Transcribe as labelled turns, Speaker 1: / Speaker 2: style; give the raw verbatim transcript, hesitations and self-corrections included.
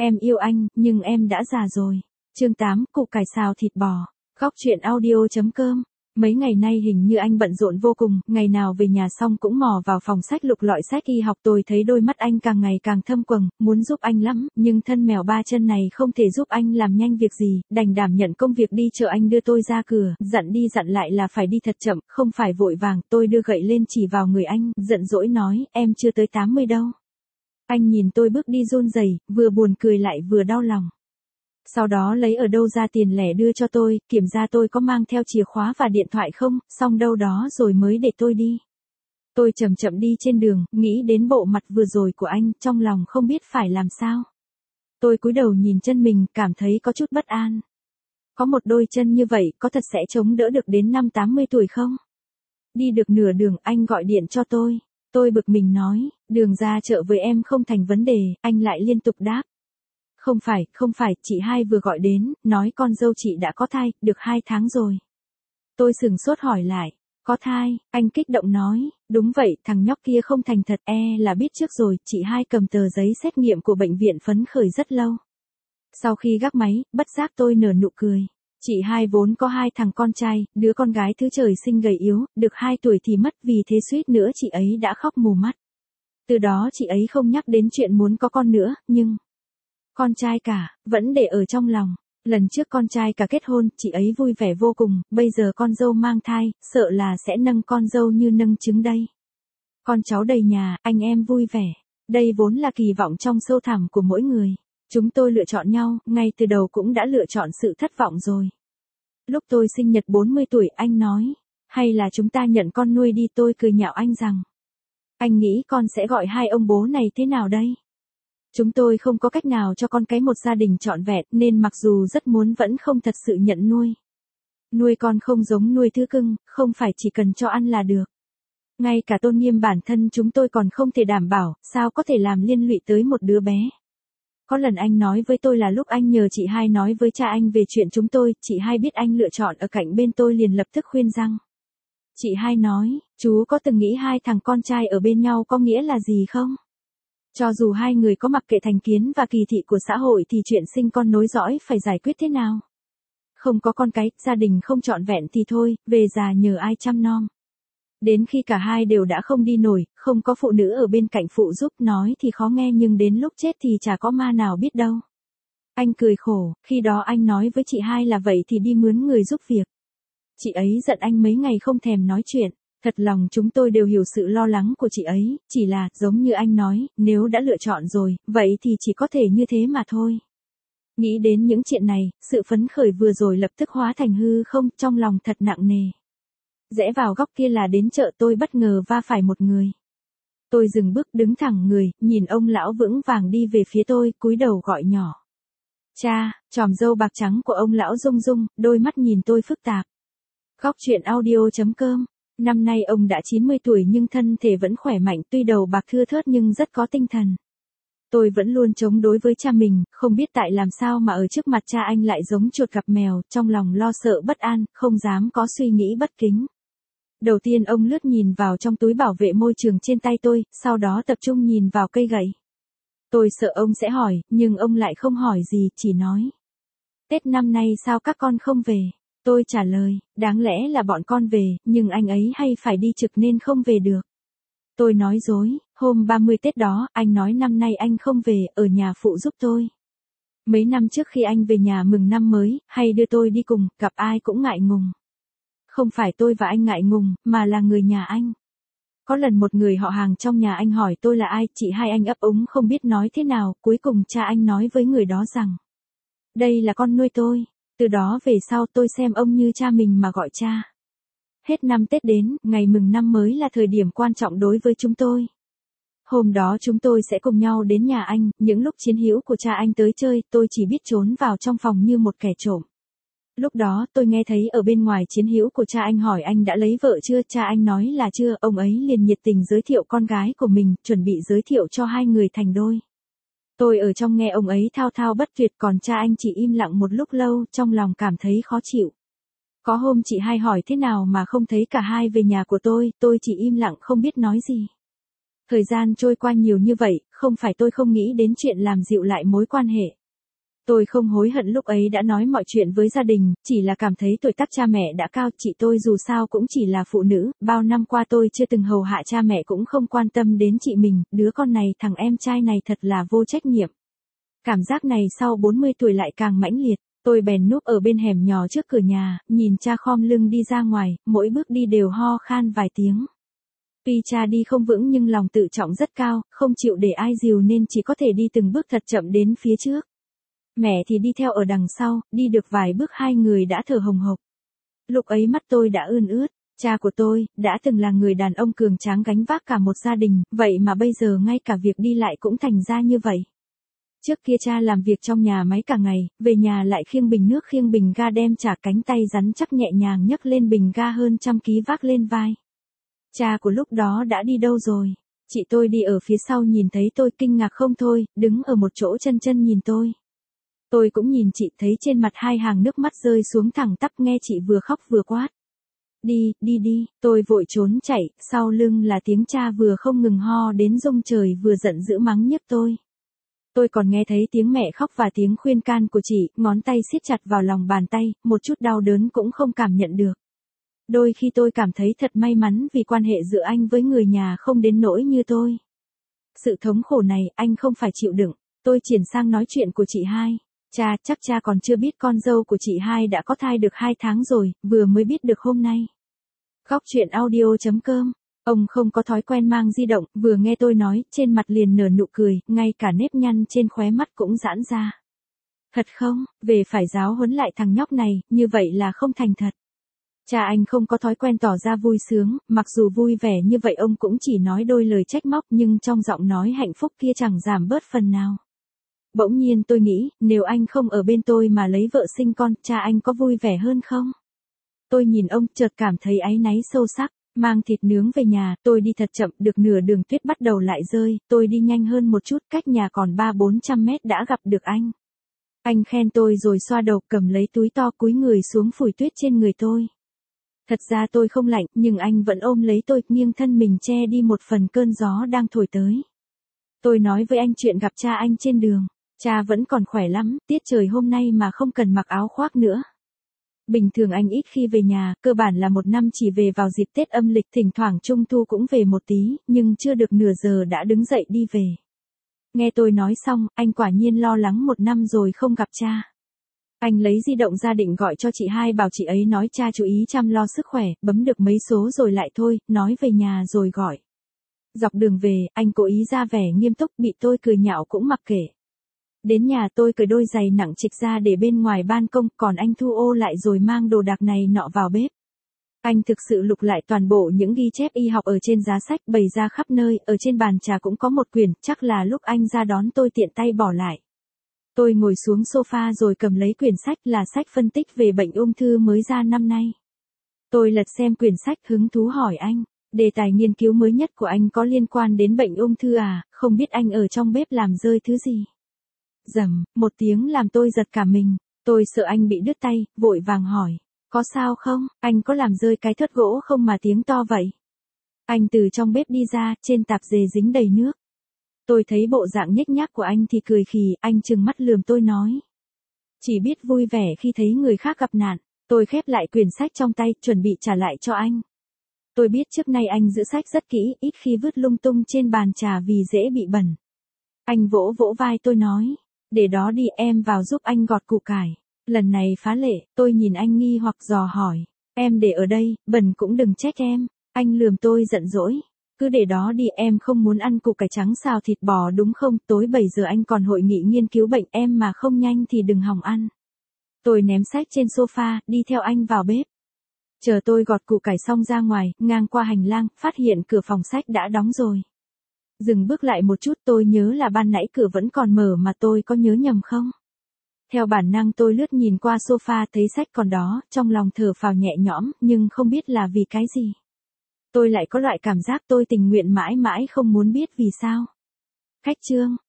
Speaker 1: Em yêu anh, nhưng em đã già rồi. Chương tám, củ cải xào thịt bò. Góc truyện audio.com. Mấy ngày nay hình như anh bận rộn vô cùng, ngày nào về nhà xong cũng mò vào phòng sách lục lọi sách y học. Tôi thấy đôi mắt anh càng ngày càng thâm quầng, muốn giúp anh lắm, nhưng thân mèo ba chân này không thể giúp anh làm nhanh việc gì, đành đảm nhận công việc đi chợ. Anh đưa tôi ra cửa, dặn đi dặn lại là phải đi thật chậm, không phải vội vàng. Tôi đưa gậy lên chỉ vào người anh, giận dỗi nói, em chưa tới tám mươi đâu. Anh nhìn tôi bước đi run rẩy, vừa buồn cười lại vừa đau lòng. Sau đó lấy ở đâu ra tiền lẻ đưa cho tôi, kiểm tra tôi có mang theo chìa khóa và điện thoại không, xong đâu đó rồi mới để tôi đi. Tôi chậm chậm đi trên đường, nghĩ đến bộ mặt vừa rồi của anh, trong lòng không biết phải làm sao. Tôi cúi đầu nhìn chân mình, cảm thấy có chút bất an. Có một đôi chân như vậy, có thật sẽ chống đỡ được đến năm tám mươi tuổi không? Đi được nửa đường, anh gọi điện cho tôi. Tôi bực mình nói, đường ra chợ với em không thành vấn đề, anh lại liên tục đáp. Không phải, không phải, chị hai vừa gọi đến, nói con dâu chị đã có thai, được hai tháng rồi. Tôi sửng sốt hỏi lại, có thai, anh kích động nói, đúng vậy, thằng nhóc kia không thành thật, e là biết trước rồi. Chị hai cầm tờ giấy xét nghiệm của bệnh viện phấn khởi rất lâu. Sau khi gác máy, bất giác tôi nở nụ cười. Chị hai vốn có hai thằng con trai, đứa con gái thứ trời sinh gầy yếu, được hai tuổi thì mất, vì thế suýt nữa chị ấy đã khóc mù mắt. Từ đó chị ấy không nhắc đến chuyện muốn có con nữa, nhưng con trai cả, vẫn để ở trong lòng. Lần trước con trai cả kết hôn, chị ấy vui vẻ vô cùng, bây giờ con dâu mang thai, sợ là sẽ nâng con dâu như nâng trứng đây. Con cháu đầy nhà, anh em vui vẻ. Đây vốn là kỳ vọng trong sâu thẳm của mỗi người. Chúng tôi lựa chọn nhau, ngay từ đầu cũng đã lựa chọn sự thất vọng rồi. Lúc tôi sinh nhật bốn mươi tuổi, anh nói, hay là chúng ta nhận con nuôi đi. Tôi cười nhạo anh rằng, anh nghĩ con sẽ gọi hai ông bố này thế nào đây? Chúng tôi không có cách nào cho con cái một gia đình trọn vẹn, nên mặc dù rất muốn vẫn không thật sự nhận nuôi. Nuôi con không giống nuôi thú cưng, không phải chỉ cần cho ăn là được. Ngay cả tôn nghiêm bản thân chúng tôi còn không thể đảm bảo, sao có thể làm liên lụy tới một đứa bé. Có lần anh nói với tôi là lúc anh nhờ chị hai nói với cha anh về chuyện chúng tôi, chị hai biết anh lựa chọn ở cạnh bên tôi liền lập tức khuyên rằng. Chị hai nói, chú có từng nghĩ hai thằng con trai ở bên nhau có nghĩa là gì không? Cho dù hai người có mặc kệ thành kiến và kỳ thị của xã hội thì chuyện sinh con nối dõi phải giải quyết thế nào? Không có con cái, gia đình không trọn vẹn thì thôi, về già nhờ ai chăm nom. Đến khi cả hai đều đã không đi nổi, không có phụ nữ ở bên cạnh phụ giúp, nói thì khó nghe nhưng đến lúc chết thì chả có ma nào biết đâu. Anh cười khổ, khi đó anh nói với chị hai là vậy thì đi mướn người giúp việc. Chị ấy giận anh mấy ngày không thèm nói chuyện. Thật lòng chúng tôi đều hiểu sự lo lắng của chị ấy, chỉ là, giống như anh nói, nếu đã lựa chọn rồi, vậy thì chỉ có thể như thế mà thôi. Nghĩ đến những chuyện này, sự phấn khởi vừa rồi lập tức hóa thành hư không, trong lòng thật nặng nề. Rẽ vào góc kia là đến chợ, tôi bất ngờ va phải một người. Tôi dừng bước đứng thẳng người, nhìn ông lão vững vàng đi về phía tôi, cúi đầu gọi nhỏ. Cha, chòm râu bạc trắng của ông lão rung rung, đôi mắt nhìn tôi phức tạp. Góc truyện audio.com. Năm nay ông đã chín mươi tuổi nhưng thân thể vẫn khỏe mạnh, tuy đầu bạc thưa thớt nhưng rất có tinh thần. Tôi vẫn luôn chống đối với cha mình, không biết tại làm sao mà ở trước mặt cha anh lại giống chuột gặp mèo, trong lòng lo sợ bất an, không dám có suy nghĩ bất kính. Đầu tiên ông lướt nhìn vào trong túi bảo vệ môi trường trên tay tôi, sau đó tập trung nhìn vào cây gậy. Tôi sợ ông sẽ hỏi, nhưng ông lại không hỏi gì, chỉ nói. Tết năm nay sao các con không về? Tôi trả lời, đáng lẽ là bọn con về, nhưng anh ấy hay phải đi trực nên không về được. Tôi nói dối, hôm ba mươi Tết đó, anh nói năm nay anh không về, ở nhà phụ giúp tôi. Mấy năm trước khi anh về nhà mừng năm mới, hay đưa tôi đi cùng, gặp ai cũng ngại ngùng. Không phải tôi và anh ngại ngùng, mà là người nhà anh. Có lần một người họ hàng trong nhà anh hỏi tôi là ai, chị hai anh ấp úng không biết nói thế nào, cuối cùng cha anh nói với người đó rằng. Đây là con nuôi tôi. Từ đó về sau tôi xem ông như cha mình mà gọi cha. Hết năm Tết đến, ngày mừng năm mới là thời điểm quan trọng đối với chúng tôi. Hôm đó chúng tôi sẽ cùng nhau đến nhà anh, những lúc chiến hữu của cha anh tới chơi, tôi chỉ biết trốn vào trong phòng như một kẻ trộm. Lúc đó tôi nghe thấy ở bên ngoài chiến hữu của cha anh hỏi anh đã lấy vợ chưa, cha anh nói là chưa, ông ấy liền nhiệt tình giới thiệu con gái của mình, chuẩn bị giới thiệu cho hai người thành đôi. Tôi ở trong nghe ông ấy thao thao bất tuyệt, còn cha anh chỉ im lặng một lúc lâu, trong lòng cảm thấy khó chịu. Có hôm chị hai hỏi thế nào mà không thấy cả hai về nhà của tôi, tôi chỉ im lặng không biết nói gì. Thời gian trôi qua nhiều như vậy, không phải tôi không nghĩ đến chuyện làm dịu lại mối quan hệ. Tôi không hối hận lúc ấy đã nói mọi chuyện với gia đình, chỉ là cảm thấy tuổi tác cha mẹ đã cao, chị tôi dù sao cũng chỉ là phụ nữ, bao năm qua tôi chưa từng hầu hạ cha mẹ cũng không quan tâm đến chị mình, đứa con này thằng em trai này thật là vô trách nhiệm. Cảm giác này sau bốn mươi tuổi lại càng mãnh liệt, tôi bèn núp ở bên hẻm nhỏ trước cửa nhà, nhìn cha khom lưng đi ra ngoài, mỗi bước đi đều ho khan vài tiếng. Tuy cha đi không vững nhưng lòng tự trọng rất cao, không chịu để ai dìu nên chỉ có thể đi từng bước thật chậm đến phía trước. Mẹ thì đi theo ở đằng sau, đi được vài bước hai người đã thở hồng hộc. Lúc ấy mắt tôi đã ươn ướt, cha của tôi, đã từng là người đàn ông cường tráng gánh vác cả một gia đình, vậy mà bây giờ ngay cả việc đi lại cũng thành ra như vậy. Trước kia cha làm việc trong nhà máy cả ngày, về nhà lại khiêng bình nước khiêng bình ga đem trả cánh tay rắn chắc nhẹ nhàng nhấc lên bình ga hơn trăm ký vác lên vai. Cha của lúc đó đã đi đâu rồi? Chị tôi đi ở phía sau nhìn thấy tôi kinh ngạc không thôi, đứng ở một chỗ chân chân nhìn tôi. Tôi cũng nhìn chị thấy trên mặt hai hàng nước mắt rơi xuống thẳng tắp nghe chị vừa khóc vừa quát. Đi, đi đi, tôi vội trốn chạy, sau lưng là tiếng cha vừa không ngừng ho đến rung trời vừa giận dữ mắng nhiếc tôi. Tôi còn nghe thấy tiếng mẹ khóc và tiếng khuyên can của chị, ngón tay siết chặt vào lòng bàn tay, một chút đau đớn cũng không cảm nhận được. Đôi khi tôi cảm thấy thật may mắn vì quan hệ giữa anh với người nhà không đến nỗi như tôi. Sự thống khổ này anh không phải chịu đựng, tôi chuyển sang nói chuyện của chị hai. Cha, chắc cha còn chưa biết con dâu của chị hai đã có thai được hai tháng rồi, vừa mới biết được hôm nay. Góc truyện audio chấm com. Ông không có thói quen mang di động, vừa nghe tôi nói, trên mặt liền nở nụ cười, ngay cả nếp nhăn trên khóe mắt cũng giãn ra. Thật không, về phải giáo huấn lại thằng nhóc này, như vậy là không thành thật. Cha anh không có thói quen tỏ ra vui sướng, mặc dù vui vẻ như vậy ông cũng chỉ nói đôi lời trách móc nhưng trong giọng nói hạnh phúc kia chẳng giảm bớt phần nào. Bỗng nhiên tôi nghĩ, nếu anh không ở bên tôi mà lấy vợ sinh con, cha anh có vui vẻ hơn không? Tôi nhìn ông, chợt cảm thấy áy náy sâu sắc, mang thịt nướng về nhà, tôi đi thật chậm, được nửa đường tuyết bắt đầu lại rơi, tôi đi nhanh hơn một chút, cách nhà còn ba bốn trăm mét đã gặp được anh. Anh khen tôi rồi xoa đầu, cầm lấy túi to cúi người xuống phủi tuyết trên người tôi. Thật ra tôi không lạnh, nhưng anh vẫn ôm lấy tôi, nghiêng thân mình che đi một phần cơn gió đang thổi tới. Tôi nói với anh chuyện gặp cha anh trên đường. Cha vẫn còn khỏe lắm, tiết trời hôm nay mà không cần mặc áo khoác nữa. Bình thường anh ít khi về nhà, cơ bản là một năm chỉ về vào dịp Tết âm lịch, thỉnh thoảng Trung thu cũng về một tí, nhưng chưa được nửa giờ đã đứng dậy đi về. Nghe tôi nói xong, anh quả nhiên lo lắng một năm rồi không gặp cha. Anh lấy di động ra định gọi cho chị hai bảo chị ấy nói cha chú ý chăm lo sức khỏe, bấm được mấy số rồi lại thôi, nói về nhà rồi gọi. Dọc đường về, anh cố ý ra vẻ nghiêm túc, bị tôi cười nhạo cũng mặc kệ. Đến nhà tôi cởi đôi giày nặng trịch ra để bên ngoài ban công, còn anh thu ô lại rồi mang đồ đạc này nọ vào bếp. Anh thực sự lục lại toàn bộ những ghi chép y học ở trên giá sách bày ra khắp nơi, ở trên bàn trà cũng có một quyển, chắc là lúc anh ra đón tôi tiện tay bỏ lại. Tôi ngồi xuống sofa rồi cầm lấy quyển sách, là sách phân tích về bệnh ung thư mới ra năm nay. Tôi lật xem quyển sách hứng thú hỏi anh, đề tài nghiên cứu mới nhất của anh có liên quan đến bệnh ung thư à, không biết anh ở trong bếp làm rơi thứ gì. Rầm, một tiếng làm tôi giật cả mình, tôi sợ anh bị đứt tay, vội vàng hỏi, có sao không, anh có làm rơi cái thớt gỗ không mà tiếng to vậy? Anh từ trong bếp đi ra, trên tạp dề dính đầy nước. Tôi thấy bộ dạng nhếch nhác của anh thì cười khì, anh trừng mắt lườm tôi nói. Chỉ biết vui vẻ khi thấy người khác gặp nạn, tôi khép lại quyển sách trong tay, chuẩn bị trả lại cho anh. Tôi biết trước nay anh giữ sách rất kỹ, ít khi vứt lung tung trên bàn trà vì dễ bị bẩn. Anh vỗ vỗ vai tôi nói, để đó đi, em vào giúp anh gọt củ cải. Lần này phá lệ, tôi nhìn anh nghi hoặc dò hỏi, em để ở đây, bẩn cũng đừng trách em. Anh lườm tôi giận dỗi, cứ để đó đi, em không muốn ăn củ cải trắng xào thịt bò đúng không? Tối bảy giờ anh còn hội nghị nghiên cứu bệnh, em mà không nhanh thì đừng hòng ăn. Tôi ném sách trên sofa, đi theo anh vào bếp. Chờ tôi gọt củ cải xong ra ngoài, ngang qua hành lang, phát hiện cửa phòng sách đã đóng rồi. Dừng bước lại một chút, tôi nhớ là ban nãy cửa vẫn còn mở mà tôi có nhớ nhầm không? Theo bản năng tôi lướt nhìn qua sofa thấy sách còn đó, trong lòng thở phào nhẹ nhõm, nhưng không biết là vì cái gì. Tôi lại có loại cảm giác tôi tình nguyện mãi mãi không muốn biết vì sao. Khách trương,